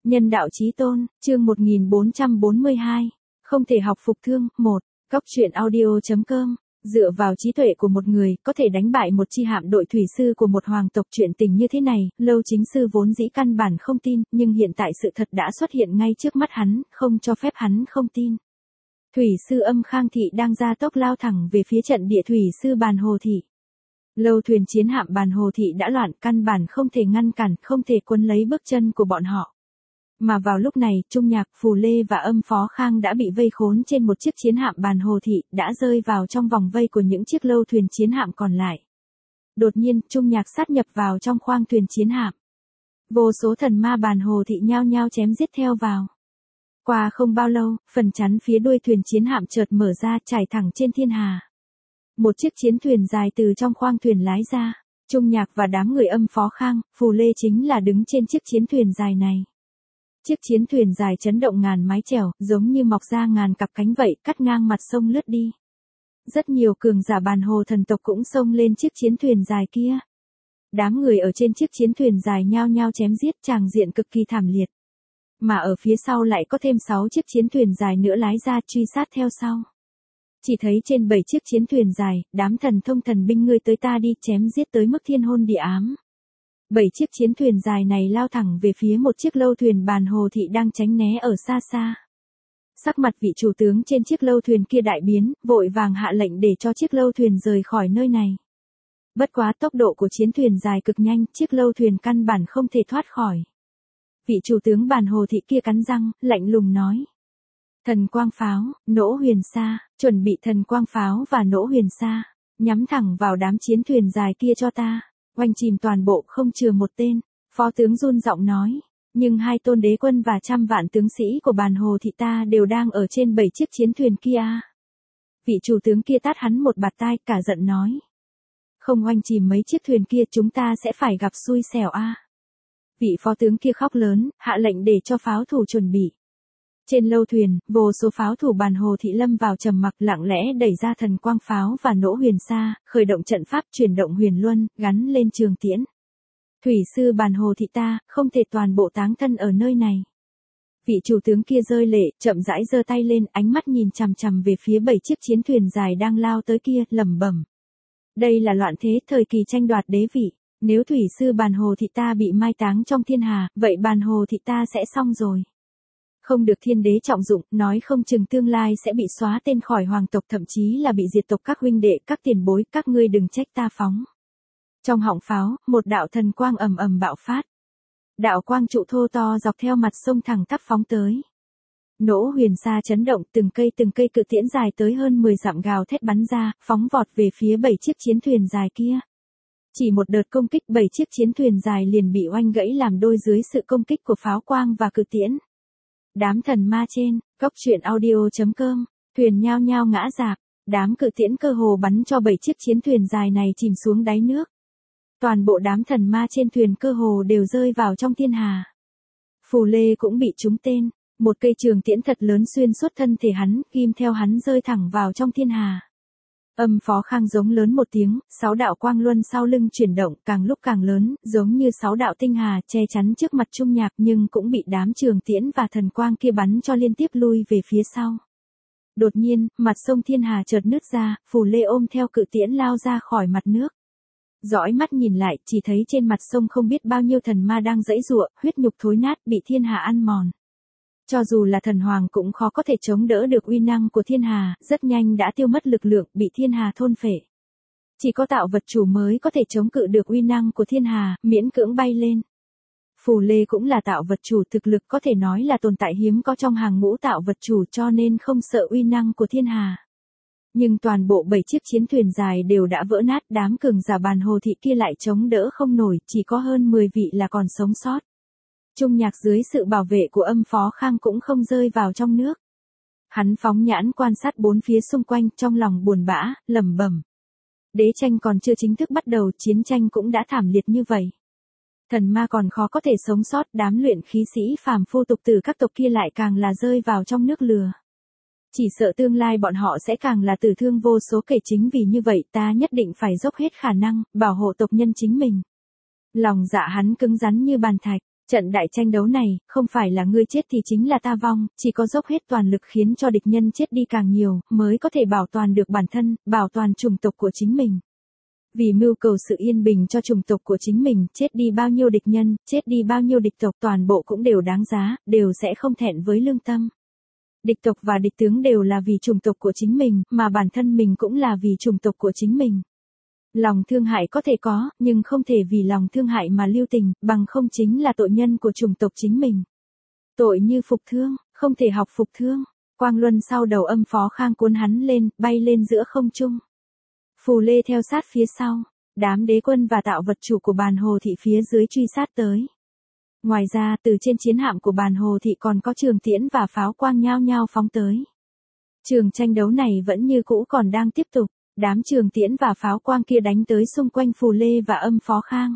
Nhân đạo chí tôn, chương 1442. Không thể học phục thương, 1. Góc truyện audio.com. Dựa vào trí tuệ của một người, có thể đánh bại một chi hạm đội thủy sư của một hoàng tộc. Chuyện tình như thế này, Lâu Chính Sư vốn dĩ căn bản không tin, nhưng hiện tại sự thật đã xuất hiện ngay trước mắt hắn, không cho phép hắn không tin. Thủy sư Âm Khang Thị đang ra tốc lao thẳng về phía trận địa thủy sư Bàn Hồ Thị. Lâu thuyền chiến hạm Bàn Hồ Thị đã loạn, căn bản không thể ngăn cản, không thể cuốn lấy bước chân của bọn họ. Mà vào lúc này, Trung Nhạc, Phù Lê và Âm Phó Khang đã bị vây khốn trên một chiếc chiến hạm Bàn Hồ Thị, đã rơi vào trong vòng vây của những chiếc lâu thuyền chiến hạm còn lại. Đột nhiên, Trung Nhạc sát nhập vào trong khoang thuyền chiến hạm. Vô số thần ma Bàn Hồ Thị nhao nhao chém giết theo vào. Qua không bao lâu, phần chắn phía đuôi thuyền chiến hạm chợt mở ra, trải thẳng trên thiên hà. Một chiếc chiến thuyền dài từ trong khoang thuyền lái ra. Trung Nhạc và đám người Âm Phó Khang, Phù Lê chính là đứng trên chiếc chiến thuyền dài này. Chiếc chiến thuyền dài chấn động ngàn mái chèo, giống như mọc ra ngàn cặp cánh vậy, cắt ngang mặt sông lướt đi. Rất nhiều cường giả Bàn Hồ thần tộc cũng xông lên chiếc chiến thuyền dài kia. Đám người ở trên chiếc chiến thuyền dài nhao nhao chém giết, tràng diện cực kỳ thảm liệt. Mà ở phía sau lại có thêm 6 chiếc chiến thuyền dài nữa lái ra truy sát theo sau. Chỉ thấy trên 7 chiếc chiến thuyền dài, đám thần thông thần binh ngươi tới ta đi, chém giết tới mức thiên hôn địa ám. 7 chiếc chiến thuyền dài này lao thẳng về phía một chiếc lâu thuyền Bàn Hồ Thị đang tránh né ở xa xa. Sắc mặt vị chủ tướng trên chiếc lâu thuyền kia đại biến, vội vàng hạ lệnh để cho chiếc lâu thuyền rời khỏi nơi này. Bất quá tốc độ của chiến thuyền dài cực nhanh, chiếc lâu thuyền căn bản không thể thoát khỏi. Vị chủ tướng Bàn Hồ Thị kia cắn răng, lạnh lùng nói. Thần quang pháo, nỗ huyền sa, chuẩn bị thần quang pháo và nỗ huyền sa, nhắm thẳng vào đám chiến thuyền dài kia cho ta. Oanh chìm toàn bộ không chừa một tên, phó tướng run giọng nói, nhưng 2 tôn đế quân và trăm vạn tướng sĩ của Bàn Hồ Thị ta đều đang ở trên 7 chiếc chiến thuyền kia. Vị chủ tướng kia tát hắn một bạt tai, cả giận nói. Không oanh chìm mấy chiếc thuyền kia chúng ta sẽ phải gặp xui xẻo a. Vị phó tướng kia khóc lớn, hạ lệnh để cho pháo thủ chuẩn bị. Trên lâu thuyền, vô số pháo thủ Bàn Hồ Thị lâm vào trầm mặc, lặng lẽ đẩy ra thần quang pháo và nỗ huyền sa, khởi động trận pháp chuyển động huyền luân, gắn lên trường tiễn. Thủy sư Bàn Hồ Thị ta, không thể toàn bộ táng thân ở nơi này. Vị chủ tướng kia rơi lệ, chậm rãi giơ tay lên, ánh mắt nhìn chằm chằm về phía 7 chiếc chiến thuyền dài đang lao tới kia, lẩm bẩm. Đây là loạn thế, thời kỳ tranh đoạt đế vị. Nếu thủy sư Bàn Hồ Thị ta bị mai táng trong thiên hà, vậy Bàn Hồ Thị ta sẽ xong rồi. Không được thiên đế trọng dụng, nói không chừng tương lai sẽ bị xóa tên khỏi hoàng tộc, thậm chí là bị diệt tộc. Các huynh đệ, các tiền bối, các ngươi đừng trách ta phóng. Trong họng pháo, một đạo thần quang ầm ầm bạo phát. Đạo quang trụ thô to dọc theo mặt sông thẳng tắp phóng tới. Nỗ huyền sa chấn động, từng cây cự tiễn dài tới hơn 10 dặm gào thét bắn ra, phóng vọt về phía 7 chiếc chiến thuyền dài kia. Chỉ một đợt công kích, 7 chiếc chiến thuyền dài liền bị oanh gãy làm đôi dưới sự công kích của pháo quang và cự tiễn. Đám thần ma trên, góc truyện audio.com, thuyền nhao nhao ngã rạp, đám cự tiễn cơ hồ bắn cho 7 chiếc chiến thuyền dài này chìm xuống đáy nước. Toàn bộ đám thần ma trên thuyền cơ hồ đều rơi vào trong thiên hà. Phù Lê cũng bị trúng tên, một cây trường tiễn thật lớn xuyên suốt thân thể hắn, ghim theo hắn rơi thẳng vào trong thiên hà. Âm Phó Khang giống lớn một tiếng, 6 đạo quang luân sau lưng chuyển động, càng lúc càng lớn, giống như 6 đạo tinh hà che chắn trước mặt Trung Nhạc, nhưng cũng bị đám trường tiễn và thần quang kia bắn cho liên tiếp lui về phía sau. Đột nhiên, mặt sông thiên hà chợt nứt ra, Phù Lê ôm theo cự tiễn lao ra khỏi mặt nước. Dõi mắt nhìn lại, chỉ thấy trên mặt sông không biết bao nhiêu thần ma đang giãy giụa, huyết nhục thối nát, bị thiên hà ăn mòn. Cho dù là thần hoàng cũng khó có thể chống đỡ được uy năng của thiên hà, rất nhanh đã tiêu mất lực lượng, bị thiên hà thôn phệ. Chỉ có tạo vật chủ mới có thể chống cự được uy năng của thiên hà, miễn cưỡng bay lên. Phù Lê cũng là tạo vật chủ, thực lực có thể nói là tồn tại hiếm có trong hàng ngũ tạo vật chủ, cho nên không sợ uy năng của thiên hà. Nhưng toàn bộ 7 chiếc chiến thuyền dài đều đã vỡ nát, đám cường giả Bàn Hồ Thị kia lại chống đỡ không nổi, chỉ có hơn 10 vị là còn sống sót. Trung Nhạc dưới sự bảo vệ của Âm Phó Khang cũng không rơi vào trong nước. Hắn phóng nhãn quan sát bốn phía xung quanh, trong lòng buồn bã, lẩm bẩm. Đế tranh còn chưa chính thức bắt đầu, chiến tranh cũng đã thảm liệt như vậy. Thần ma còn khó có thể sống sót, đám luyện khí sĩ phàm phu tục tử các tộc kia lại càng là rơi vào trong nước lừa. Chỉ sợ tương lai bọn họ sẽ càng là tử thương vô số kể, chính vì như vậy ta nhất định phải dốc hết khả năng, bảo hộ tộc nhân chính mình. Lòng dạ hắn cứng rắn như bàn thạch. Trận đại tranh đấu này, không phải là ngươi chết thì chính là ta vong, chỉ có dốc hết toàn lực khiến cho địch nhân chết đi càng nhiều, mới có thể bảo toàn được bản thân, bảo toàn chủng tộc của chính mình. Vì mưu cầu sự yên bình cho chủng tộc của chính mình, chết đi bao nhiêu địch nhân, chết đi bao nhiêu địch tộc, toàn bộ cũng đều đáng giá, đều sẽ không thẹn với lương tâm. Địch tộc và địch tướng đều là vì chủng tộc của chính mình, mà bản thân mình cũng là vì chủng tộc của chính mình. Lòng thương hại có thể có, nhưng không thể vì lòng thương hại mà lưu tình, bằng không chính là tội nhân của chủng tộc chính mình. Tội như phục thương, không thể học phục thương. Quang luân sau đầu Âm Phó Khang cuốn hắn lên, bay lên giữa không trung. Phù Lê theo sát phía sau, đám đế quân và tạo vật chủ của Bàn Hồ Thị phía dưới truy sát tới. Ngoài ra, từ trên chiến hạm của Bàn Hồ Thị còn có trường tiễn và pháo quang nhao nhao phóng tới. Trường tranh đấu này vẫn như cũ còn đang tiếp tục, đám trường tiễn và pháo quang kia đánh tới xung quanh Phù Lê và Âm Phó Khang.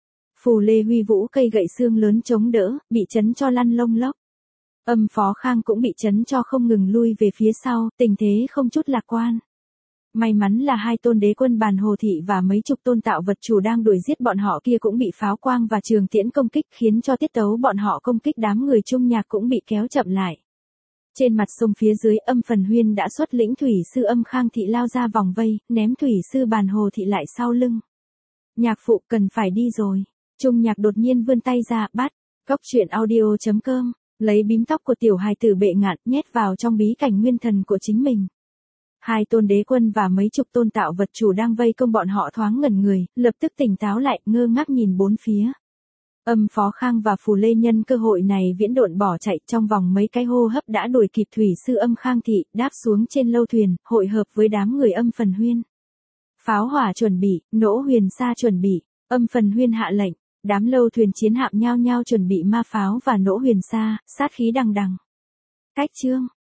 Phù Lê huy vũ cây gậy xương lớn chống đỡ, bị chấn cho lăn lông lốc. Âm Phó Khang cũng bị chấn cho không ngừng lui về phía sau, tình thế không chút lạc quan. May mắn là hai tôn đế quân Bàn Hồ Thị và mấy chục tôn tạo vật chủ đang đuổi giết bọn họ kia cũng bị pháo quang và trường tiễn công kích, khiến cho tiết tấu bọn họ công kích đám người Trung Nhạc cũng bị kéo chậm lại. Trên mặt sông phía dưới, Âm Phần Huyên đã xuất lĩnh thủy sư Âm Khang Thị lao ra vòng vây, ném thủy sư Bàn Hồ Thị lại sau lưng. Nhạc phụ cần phải đi rồi. Trung Nhạc đột nhiên vươn tay ra, bắt. Góc truyện audio.com, lấy bím tóc của tiểu hài tử Bệ Ngạn nhét vào trong bí cảnh nguyên thần của chính mình. Hai tôn đế quân và mấy chục tôn tạo vật chủ đang vây công bọn họ thoáng ngẩn người, lập tức tỉnh táo lại, ngơ ngác nhìn bốn phía. Âm Phó Khang và Phù Lê nhân cơ hội này viễn độn bỏ chạy, trong vòng mấy cái hô hấp đã đuổi kịp thủy sư Âm Khang Thị, đáp xuống trên lâu thuyền, hội hợp với đám người Âm Phần Huyên. Pháo hỏa chuẩn bị, nỗ huyền sa chuẩn bị, Âm Phần Huyên hạ lệnh, đám lâu thuyền chiến hạm nhao nhao chuẩn bị ma pháo và nỗ huyền sa, sát khí đằng đằng. Cách chương